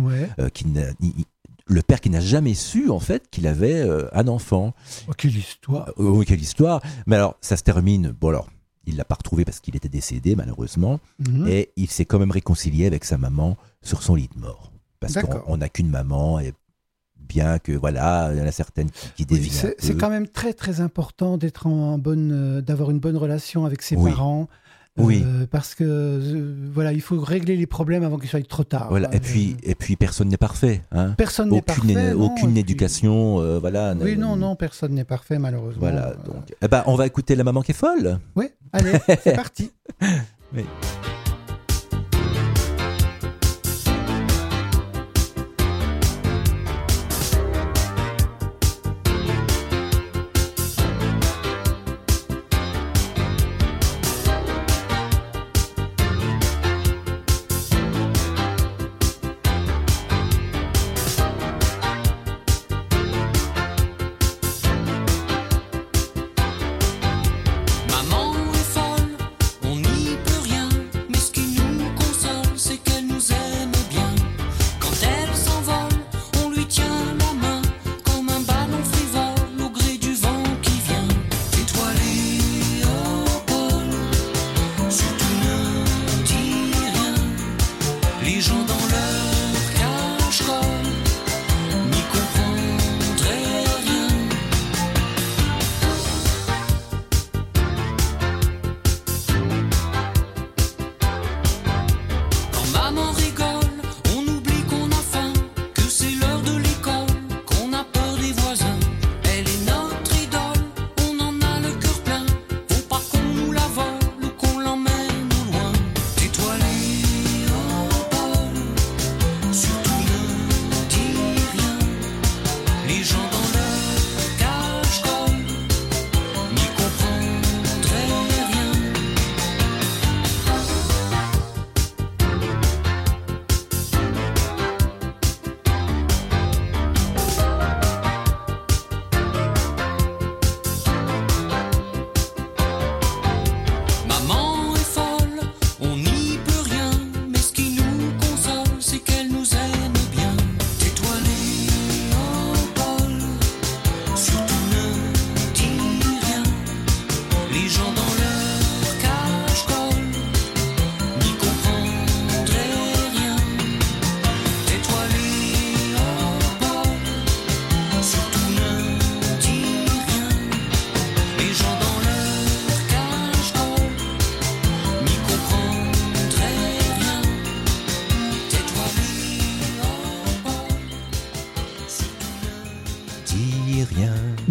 le père qui n'a jamais su en fait qu'il avait un enfant. Oh, quelle histoire. Oui, quelle histoire. Mais alors, ça se termine, il l'a pas retrouvé parce qu'il était décédé malheureusement, et il s'est quand même réconcilié avec sa maman sur son lit de mort. Parce qu'on n'a qu'une maman, et bien que, il y en a certaines qui dévient. C'est quand même très, très important d'avoir une bonne relation avec ses parents. Parce que, il faut régler les problèmes avant qu'il soit trop tard. Voilà. Et puis, personne n'est parfait. Hein. Personne n'est parfait. Aucune éducation, Oui, non, personne n'est parfait, malheureusement. Voilà. Donc, on va écouter La maman qui est folle. Oui, allez, c'est parti. Oui. Maman est folle, on n'y peut rien.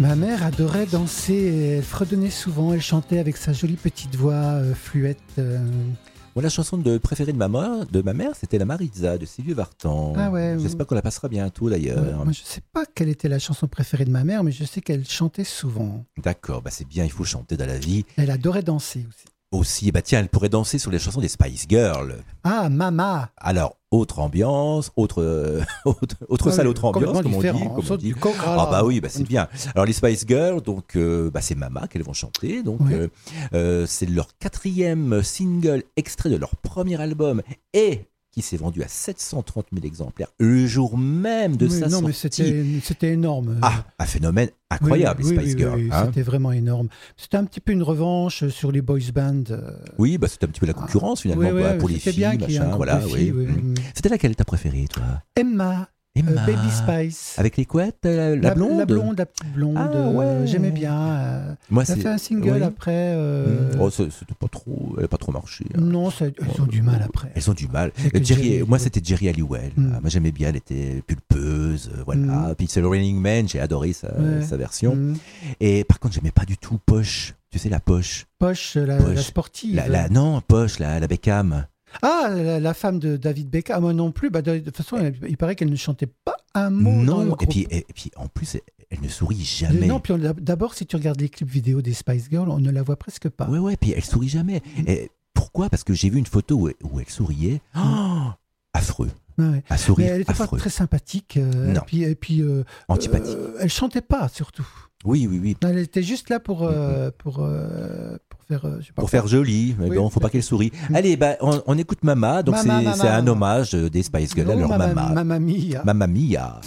Ma mère adorait danser, elle fredonnait souvent, elle chantait avec sa jolie petite voix fluette. Bon, la chanson préférée de ma mère, c'était La Maritza de Sylvie Vartan. Ah ouais. J'espère qu'on la passera bientôt d'ailleurs. Moi, je ne sais pas quelle était la chanson préférée de ma mère, mais je sais qu'elle chantait souvent. D'accord, c'est bien, il faut chanter dans la vie. Elle adorait danser aussi. Tiens, elle pourrait danser sur les chansons des Spice Girls. Ah, Mama. Alors, autre ambiance, autre salle, autre ambiance, comme on dit. Ah bah oui, c'est bien. Alors les Spice Girls, donc c'est Mama qu'elles vont chanter. Donc c'est leur 4e single extrait de leur premier album et qui s'est vendu à 730 000 exemplaires le jour même de sa sortie. Non, mais c'était énorme. Ah, un phénomène incroyable, les Spice Girls. Oui, c'était vraiment énorme. C'était un petit peu une revanche sur les boys bands. Oui, c'était un petit peu la concurrence finalement pour les filles. Bien machin, voilà, filles, C'était laquelle ta préférée, toi? Emma. Baby Spice. Avec les couettes, la blonde? La petite blonde. J'aimais bien. Moi, elle a fait un single après. C'était pas trop, elle n'a pas trop marché. Non, elles ont du mal après. Elles ont du mal. Moi, c'était Jerry Halliwell. Moi, j'aimais bien, elle était pulpeuse. Voilà. Puis c'est le Running Man, j'ai adoré sa version. Et par contre, j'aimais pas du tout Posh. Tu sais, la Posh. Posh, la sportive. Non, Posh, la Beckham. Ah, la femme de David Beckham, moi non plus. De toute façon, il paraît qu'elle ne chantait pas un mot dans le groupe. Et puis en plus, elle ne sourit jamais. Non, puis d'abord, si tu regardes les clips vidéo des Spice Girls, on ne la voit presque pas. Ouais, puis elle sourit jamais. Et pourquoi ? Parce que j'ai vu une photo où elle souriait. Affreux. Ouais. À sourire, mais elle n'était pas très sympathique. Non. Et puis antipathique. Elle chantait pas, surtout. Oui. Elle était juste là pour faire joli, mais bon, faut pas qu'elle sourie. Allez, on écoute Mama, donc c'est un hommage des Spice Girls à leur Mama. Mamma Mia. Mamma Mia.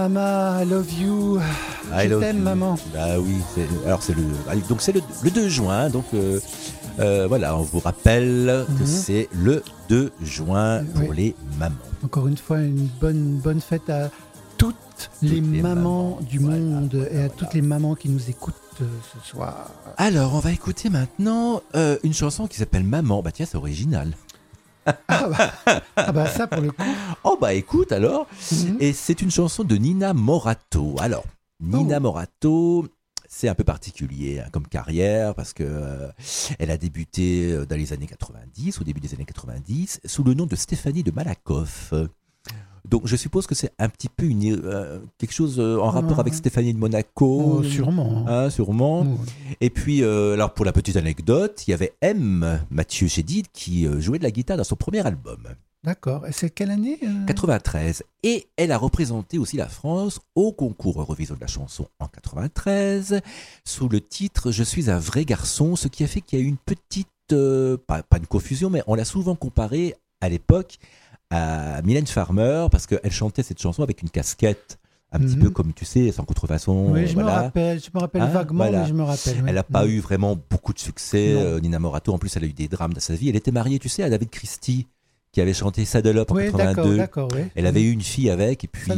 Mama, I love you. Je t'aime, maman. Ah oui, c'est le 2 juin. Donc voilà, on vous rappelle que c'est le 2 juin pour les mamans. Encore une fois, une bonne fête à toutes les mamans du monde et à toutes les mamans qui nous écoutent ce soir. Alors, on va écouter maintenant une chanson qui s'appelle Maman. Bah tiens, c'est original. Ça pour le coup. Oh bah écoute alors. Et c'est une chanson de Nina Morato. Alors, Nina Morato, c'est un peu particulier comme carrière parce que elle a débuté dans les années 90, au début des années 90, sous le nom de Stéphanie de Malakoff. Donc je suppose que c'est un petit peu quelque chose en rapport avec Stéphanie de Monaco. Sûrement. Sûrement. Et puis, alors pour la petite anecdote, il y avait Mathieu Chédid qui jouait de la guitare dans son premier album. D'accord. Et c'est quelle année 93. Et elle a représenté aussi la France au concours Eurovision de la chanson en 93 sous le titre « Je suis un vrai garçon », ce qui a fait qu'il y a eu une petite, pas une confusion, mais on l'a souvent comparée à l'époque à Mylène Farmer parce qu'elle chantait cette chanson avec une casquette un petit peu comme tu sais, sans contrefaçon. Oui, je me rappelle vaguement, mais je me rappelle. Oui. Elle n'a pas eu vraiment beaucoup de succès, Nina Morato. En plus, elle a eu des drames dans sa vie. Elle était mariée, tu sais, à David Christie, qui avait chanté Saddle Up en 82. D'accord, oui. Elle avait eu une fille avec, et puis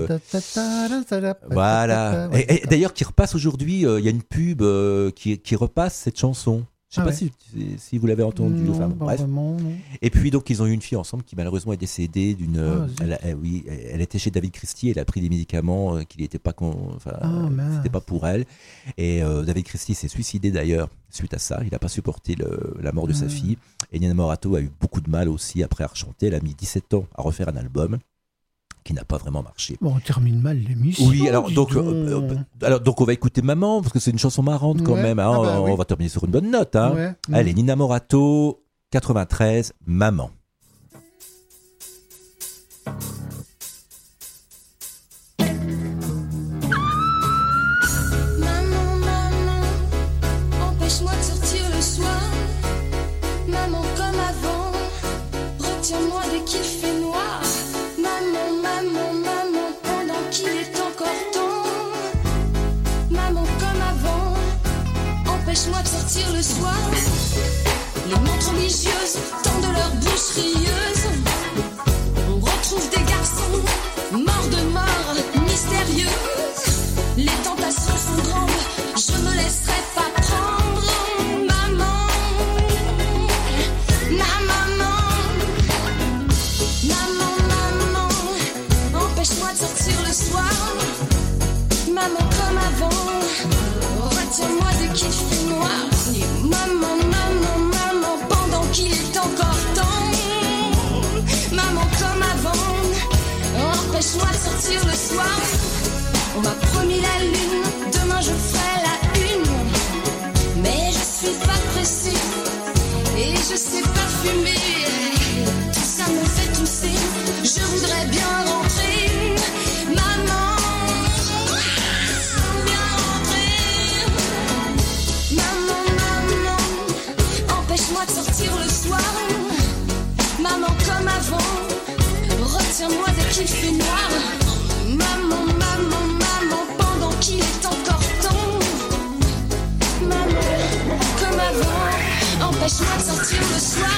voilà. Et d'ailleurs, qui repasse aujourd'hui. Il y a une pub qui repasse cette chanson. Je ne sais pas si vous l'avez entendu. Bref. Vraiment, et puis donc ils ont eu une fille ensemble qui malheureusement est décédée d'une. Elle était chez David Christie. Elle a pris des médicaments qui n'étaient pas c'était pas pour elle. Et David Christie s'est suicidé d'ailleurs suite à ça. Il n'a pas supporté la mort de sa fille. Et Nina Morato a eu beaucoup de mal aussi après à rechanter. Elle a mis 17 ans à refaire un album qui n'a pas vraiment marché. Bon, on termine mal l'émission. Oui, alors donc on va écouter Maman parce que c'est une chanson marrante quand même. Hein, on va terminer sur une bonne note. Hein. Allez, Nina Morato, 93, Maman. Maman, maman, empêche-moi de sortir le soir. Maman, comme avant, retiens-moi dès qu'il fait noir. Maman, maman, maman, pendant qu'il est encore temps. Maman, comme avant, empêche-moi de sortir le soir. Les montres religieuses tendent leur bouche rieuse. On retrouve des garçons morts de mort mystérieuse. Les tentations sont grandes, je me laisserai pas prendre. Maman, maman, empêche-moi de sortir le soir. Maman, comme avant, retiens-moi dès qu'il fait noir. Maman, maman, maman, pendant qu'il est encore temps. Maman, comme avant, empêche-moi de sortir le soir. On m'a promis la lune, demain je ferai la une. Mais je suis pas pressée et je sais pas fumer. Tout ça me fait tousser, je voudrais bien rentrer. Maman, viens rentrer. Maman, maman, empêche-moi de sortir le soir. Maman, comme avant, retiens-moi dès qu'il fait noir. Maman, maman, maman, pendant qu'il est encore temps. Maman, comme avant, empêche-moi de sortir le soir.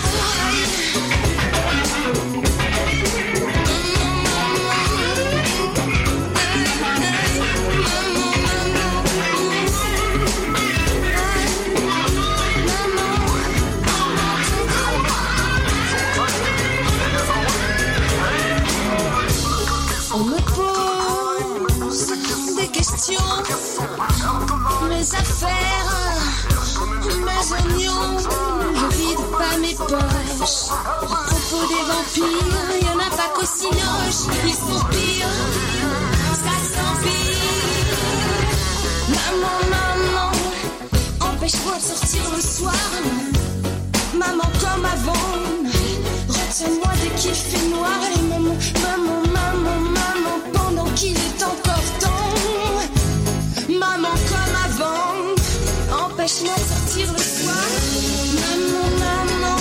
On me pose des questions, mes affaires, mes oignons, je vide pas mes poches. À propos des vampires, y en a pas qu'au cinoche, ils sont pires, ça s'empire. Maman, maman, empêche-moi de sortir le soir. Maman, comme avant, retiens-moi dès qu'il fait noir. Et maman, maman, maman, maman, pendant qu'il est encore temps. Maman, comme avant, empêche-moi de sortir le soir. Maman, maman,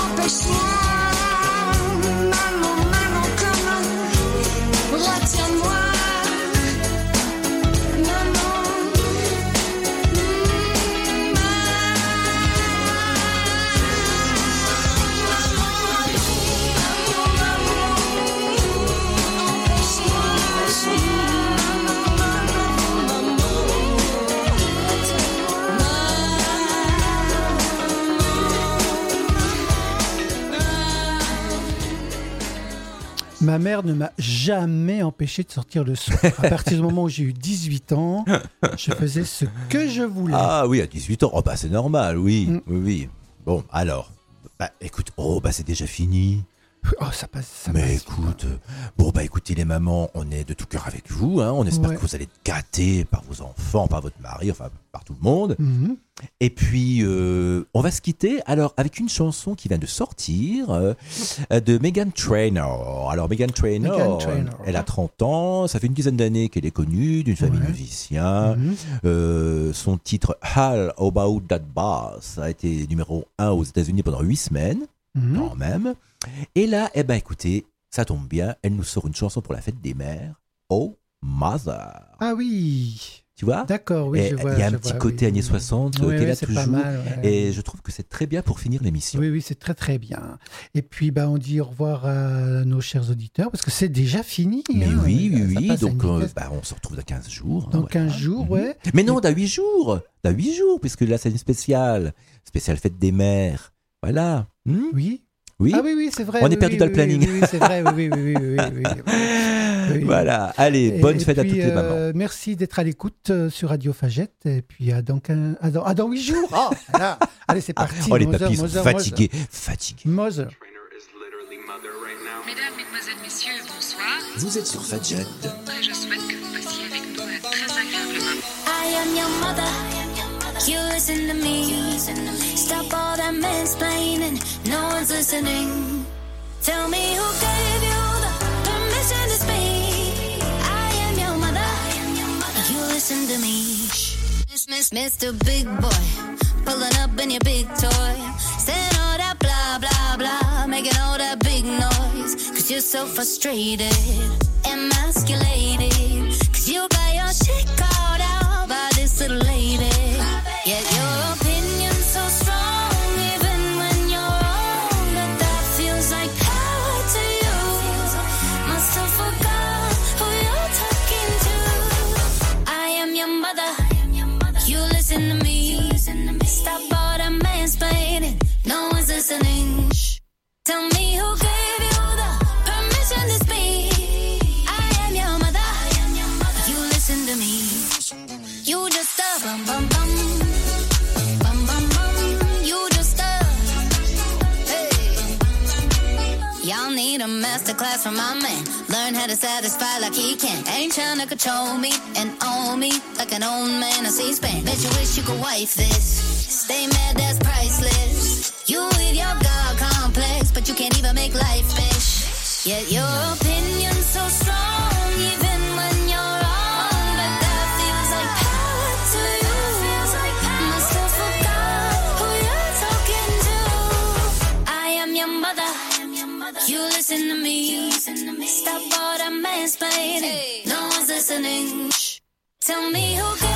empêche-moi. Maman, maman, comme avant, retiens-moi Ma mère ne m'a jamais empêché de sortir le soir. À partir du moment où j'ai eu 18 ans, je faisais ce que je voulais. Ah oui, à 18 ans, c'est normal, oui. Oui. Bon, alors, écoute, c'est déjà fini. Oh, ça passe. Mais écoute, écoutez les mamans, on est de tout cœur avec vous. On espère que vous allez être gâtés par vos enfants, par votre mari, enfin par tout le monde. Mm-hmm. Et puis, on va se quitter alors avec une chanson qui vient de sortir de Meghan Trainor. Alors Meghan Trainor, elle a 30 ans, ça fait une dizaine d'années qu'elle est connue, d'une famille de musiciens. Mm-hmm. Son titre How About That Bass a été numéro 1 aux États-Unis pendant 8 semaines. Quand même. Et là, écoutez, ça tombe bien, elle nous sort une chanson pour la fête des mères. Oh, Mother. Ah oui. Tu vois ? D'accord, oui, je vois. Il y a un petit côté années 60 qu'elle a toujours. Pas mal, et je trouve que c'est très bien pour finir l'émission. Oui, c'est très très bien. Et puis, on dit au revoir à nos chers auditeurs, parce que c'est déjà fini. Mais oui. Donc, on se retrouve dans 15 jours. Dans 15 jours, ouais. Mais non, dans 8 jours. Dans 8 jours, puisque là, c'est une spéciale fête des mères. Voilà. Oui. Ah oui, c'est vrai. On est perdu dans le planning. Oui, c'est vrai. Oui. Voilà. Allez, bonne fête à toutes les mamans. Merci d'être à l'écoute sur Radio Fagette. Et puis dans 8 jours. Oh, là. Allez, c'est parti. Les papis sont fatigués. Mother. Mesdames, mesdemoiselles, messieurs, bonsoir. Vous êtes sur Fadjet. Je souhaite que vous passiez avec nous un très agréable moment. I am your mother. You listen to me. Stop all that mansplaining. No one's listening. Tell me who gave you the permission to speak. I am your mother. You listen to me. Mr. Big Boy, pulling up in your big toy, saying all that blah blah blah, making all that big noise. 'Cause you're so frustrated, emasculated. 'Cause you got your shit called out by this little lady. Yet your opinion's so strong, even when you're wrong, but that feels like power to you. Must have forgot who you're talking to. I am your mother. You listen to me. Stop all the mansplaining. No one's listening. Tell me who gave you the permission to speak. I am your mother. You listen to me. You just bum bum bum. Y'all need a masterclass from my man. Learn how to satisfy like he can. Ain't trying to control me and own me like an old man on C-SPAN. Bet you wish you could wife this. Stay mad, that's priceless. You with your God complex, but you can't even make life fish. Yet your opinion's so strong, even when you're wrong. But that feels like power to you. Must have forgot who you're talking to. I am your mother. You listen to me. Stop all the mansplaining. No one's listening. Tell me who